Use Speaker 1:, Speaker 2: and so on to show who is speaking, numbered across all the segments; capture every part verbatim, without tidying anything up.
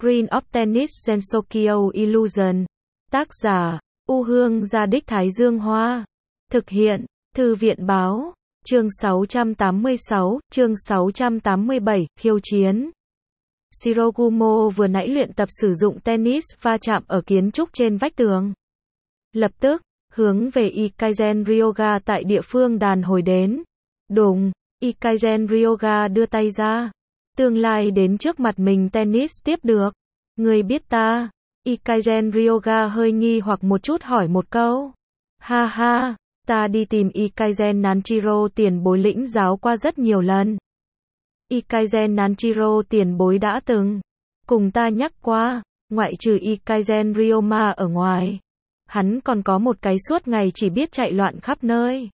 Speaker 1: Green of Tennis Gensokyo Illusion. Tác giả, U Hương Gia Đích Thái Dương Hoa. Thực hiện, Thư viện Báo. Chương sáu trăm tám mươi sáu, chương sáu trăm tám mươi bảy, khiêu chiến. Shirogumo vừa nãy luyện tập sử dụng tennis va chạm ở kiến trúc trên vách tường. Lập tức, hướng về Ikaizen Ryoga tại địa phương đàn hồi đến. Đùng, Ikaizen Ryoga đưa tay ra. Tương lai đến trước mặt mình tennis tiếp được. Người biết ta? Ikaizen Ryoga hơi nghi hoặc một chút hỏi một câu. Ha ha, ta đi tìm Ikaizen Nanjiro tiền bối lĩnh giáo qua rất nhiều lần. Ikaizen Nanjiro tiền bối đã từng cùng ta nhắc qua, ngoại trừ Ikaizen Ryoma ở ngoài. Hắn còn có một cái suốt ngày chỉ biết chạy loạn khắp nơi.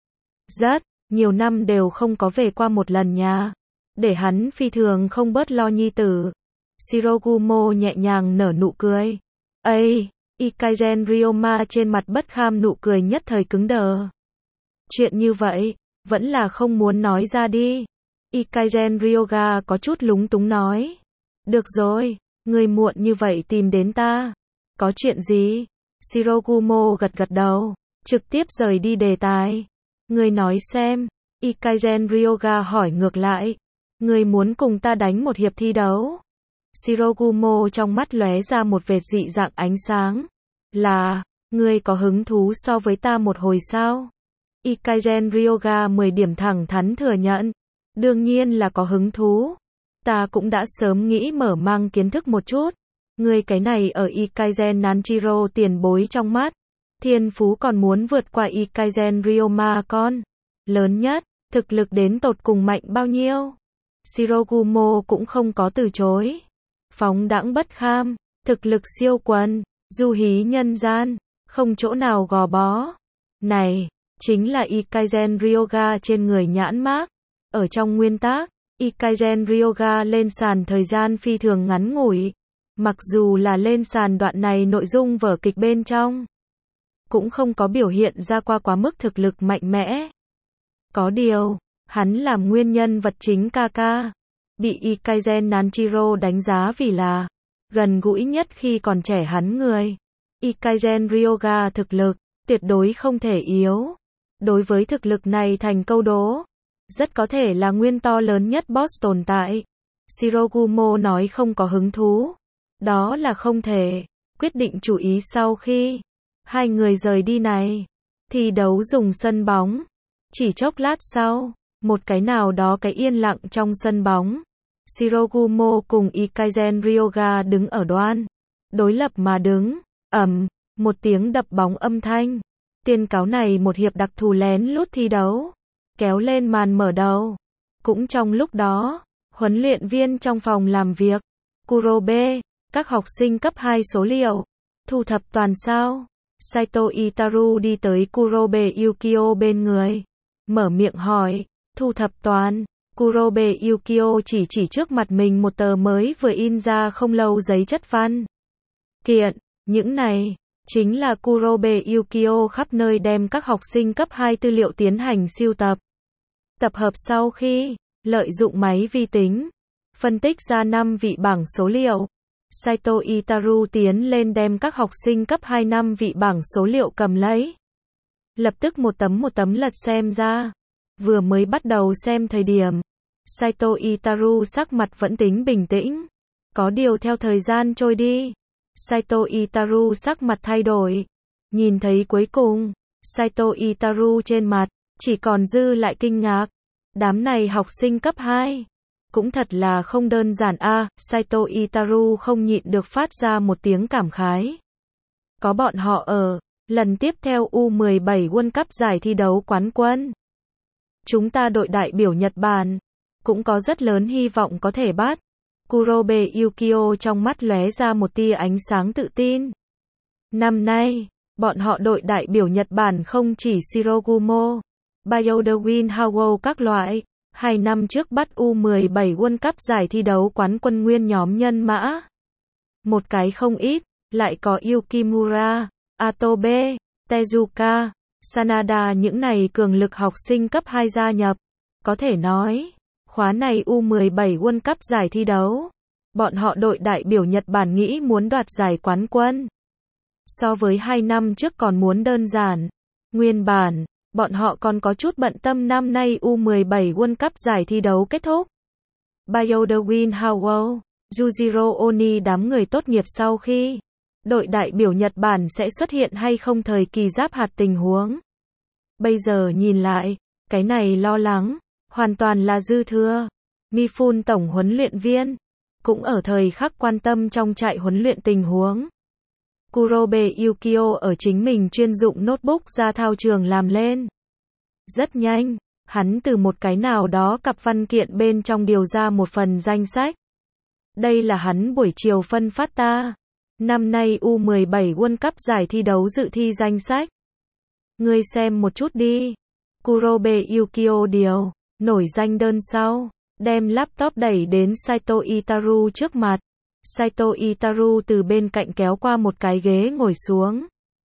Speaker 1: Rất nhiều năm đều không có về qua một lần nhà. Để hắn phi thường không bớt lo nhi tử. Shirogumo nhẹ nhàng nở nụ cười. Ây, Ikaizen Ryoma trên mặt bất kham nụ cười nhất thời cứng đờ. Chuyện như vậy, vẫn là không muốn nói ra đi. Ikaizen Ryoga có chút lúng túng nói. Được rồi, người muộn như vậy tìm đến ta. Có chuyện gì? Shirogumo gật gật đầu, trực tiếp rời đi đề tài. Người nói xem. Ikaizen Ryoga hỏi ngược lại. Người muốn cùng ta đánh một hiệp thi đấu? Shirogumo trong mắt lóe ra một vệt dị dạng ánh sáng. Là, ngươi có hứng thú so với ta một hồi sao? Ikaizen Ryoga mười điểm thẳng thắn thừa nhận. Đương nhiên là có hứng thú. Ta cũng đã sớm nghĩ mở mang kiến thức một chút. Ngươi cái này ở Ikaizen Nanjiro tiền bối trong mắt. Thiên phú còn muốn vượt qua Ikaizen Ryoma con. Lớn nhất, thực lực đến tột cùng mạnh bao nhiêu? Shirogumo cũng không có từ chối. Phóng đãng bất kham, thực lực siêu quần, du hí nhân gian, không chỗ nào gò bó. Này, chính là Ikaizen Ryoga trên người nhãn mác. Ở trong nguyên tác, Ikaizen Ryoga lên sàn thời gian phi thường ngắn ngủi. Mặc dù là lên sàn đoạn này nội dung vở kịch bên trong, cũng không có biểu hiện ra qua quá mức thực lực mạnh mẽ. Có điều, hắn làm nguyên nhân vật chính Kaka, bị Ikaizen Nanjiro đánh giá vì là gần gũi nhất khi còn trẻ hắn người. Ikaizen Ryoga thực lực, tuyệt đối không thể yếu. Đối với thực lực này thành câu đố, rất có thể là nguyên to lớn nhất boss tồn tại. Shirogumo nói không có hứng thú. Đó là không thể. Quyết định chủ ý sau khi hai người rời đi này. Thi đấu dùng sân bóng. Chỉ chốc lát sau, một cái nào đó cái yên lặng trong sân bóng. Shirogumo cùng Ikaizen Ryoga đứng ở đoan. Đối lập mà đứng. Ầm, một tiếng đập bóng âm thanh. Tuyên cáo này một hiệp đặc thù lén lút thi đấu. Kéo lên màn mở đầu. Cũng trong lúc đó, huấn luyện viên trong phòng làm việc. Kurobe, các học sinh cấp hai số liệu. Thu thập toàn sao. Saito Itaru đi tới Kurobe Yukio bên người. Mở miệng hỏi, thu thập toàn. Kurobe Yukio chỉ chỉ trước mặt mình một tờ mới vừa in ra không lâu giấy chất văn kiện. Những này, chính là Kurobe Yukio khắp nơi đem các học sinh cấp hai tư liệu tiến hành siêu tập. Tập hợp sau khi, lợi dụng máy vi tính, phân tích ra năm vị bảng số liệu. Saito Itaru tiến lên đem các học sinh cấp hai năm vị bảng số liệu cầm lấy. Lập tức một tấm một tấm lật xem ra. Vừa mới bắt đầu xem thời điểm, Saito Itaru sắc mặt vẫn tính bình tĩnh. Có điều theo thời gian trôi đi, Saito Itaru sắc mặt thay đổi. Nhìn thấy cuối cùng, Saito Itaru trên mặt chỉ còn dư lại kinh ngạc. Đám này học sinh cấp hai cũng thật là không đơn giản a. À, Saito Itaru không nhịn được phát ra một tiếng cảm khái. Có bọn họ ở lần tiếp theo U mười bảy World Cup giải thi đấu quán quân. Chúng ta đội đại biểu Nhật Bản cũng có rất lớn hy vọng có thể bắt. Kurobe Yukio trong mắt lóe ra một tia ánh sáng tự tin. Năm nay, bọn họ đội đại biểu Nhật Bản không chỉ Shirogumo, Bayodewin Hawo các loại. Hai năm trước bắt U mười bảy World Cup giải thi đấu quán quân nguyên nhóm nhân mã. Một cái không ít, lại có Yukimura, Atobe, Tezuka, Sanada những này cường lực học sinh cấp hai gia nhập. Có thể nói, khóa này U mười bảy World Cup giải thi đấu bọn họ đội đại biểu Nhật Bản nghĩ muốn đoạt giải quán quân. So với hai năm trước còn muốn đơn giản. Nguyên bản, bọn họ còn có chút bận tâm năm nay U mười bảy World Cup giải thi đấu kết thúc. Bioderwin Howell, Yujiro Oni đám người tốt nghiệp sau khi đội đại biểu Nhật Bản sẽ xuất hiện hay không thời kỳ giáp hạt tình huống. Bây giờ nhìn lại, cái này lo lắng, hoàn toàn là dư thừa. Mifune tổng huấn luyện viên, cũng ở thời khắc quan tâm trong trại huấn luyện tình huống. Kurobe Yukio ở chính mình chuyên dụng notebook ra thao trường làm lên. Rất nhanh, hắn từ một cái nào đó cặp văn kiện bên trong điều ra một phần danh sách. Đây là hắn buổi chiều phân phát ta. Năm nay U mười bảy World Cup giải thi đấu dự thi danh sách. Ngươi xem một chút đi. Kurobe Yukio điều, nổi danh đơn sau, đem laptop đẩy đến Saito Itaru trước mặt. Saito Itaru từ bên cạnh kéo qua một cái ghế ngồi xuống.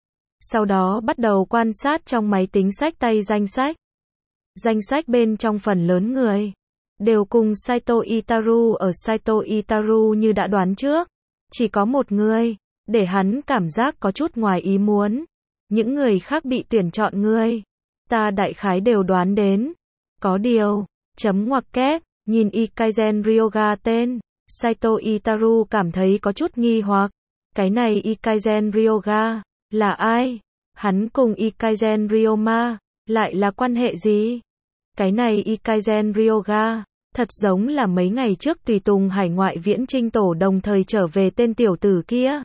Speaker 1: Sau đó bắt đầu quan sát trong máy tính sách tay danh sách. Danh sách bên trong phần lớn người đều cùng Saito Itaru ở Saito Itaru như đã đoán trước. Chỉ có một người, để hắn cảm giác có chút ngoài ý muốn. Những người khác bị tuyển chọn người, ta đại khái đều đoán đến. Có điều, chấm ngoặc kép, nhìn Ikaisen Ryoga tên, Saito Itaru cảm thấy có chút nghi hoặc. Cái này Ikaisen Ryoga, là ai? Hắn cùng Ikaisen Ryoma, lại là quan hệ gì? Cái này Ikaisen Ryoga, thật giống là mấy ngày trước tùy tùng hải ngoại viễn trinh tổ đồng thời trở về tên tiểu tử kia.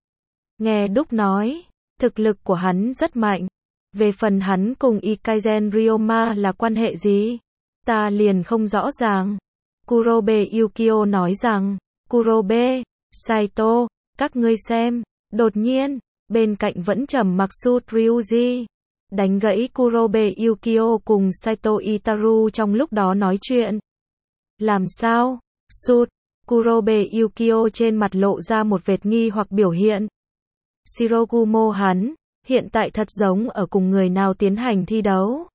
Speaker 1: Nghe Đúc nói, thực lực của hắn rất mạnh. Về phần hắn cùng Ikaisen Ryoma là quan hệ gì? Ta liền không rõ ràng. Kurobe Yukio nói rằng, Kurobe, Saito, các ngươi xem. Đột nhiên, bên cạnh vẫn trầm mặc Sut Ryuji đánh gãy Kurobe Yukio cùng Saito Itaru trong lúc đó nói chuyện. Làm sao? Sut, Kurobe Yukio trên mặt lộ ra một vệt nghi hoặc biểu hiện. Shirogumo hắn, hiện tại thật giống ở cùng người nào tiến hành thi đấu.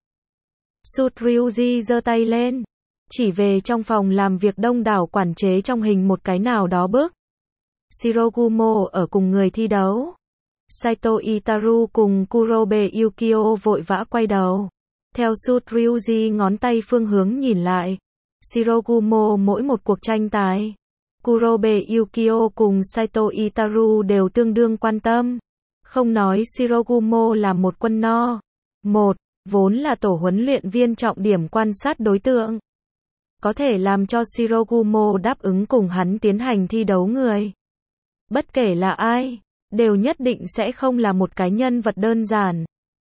Speaker 1: Sut Ryuji giơ tay lên, chỉ về trong phòng làm việc đông đảo quản chế trong hình một cái nào đó bước. Shirogumo ở cùng người thi đấu. Saito Itaru cùng Kurobe Yukio vội vã quay đầu. Theo Sut Ryuji ngón tay phương hướng nhìn lại. Shirogumo mỗi một cuộc tranh tài. Kurobe Yukio cùng Saito Itaru đều tương đương quan tâm. Không nói Shirogumo là một quân no. Một, vốn là tổ huấn luyện viên trọng điểm quan sát đối tượng. Có thể làm cho Shirogumo đáp ứng cùng hắn tiến hành thi đấu người. Bất kể là ai, đều nhất định sẽ không là một cái nhân vật đơn giản.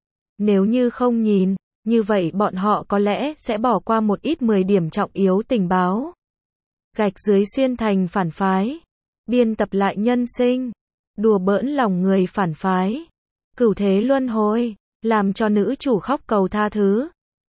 Speaker 1: Nếu như không nhìn, như vậy bọn họ có lẽ sẽ bỏ qua một ít mười điểm trọng yếu tình báo. Gạch dưới xuyên thành phản phái. Biên tập lại nhân sinh. Đùa bỡn lòng người phản phái. Cửu thế luân hồi. Làm cho nữ chủ khóc cầu tha thứ.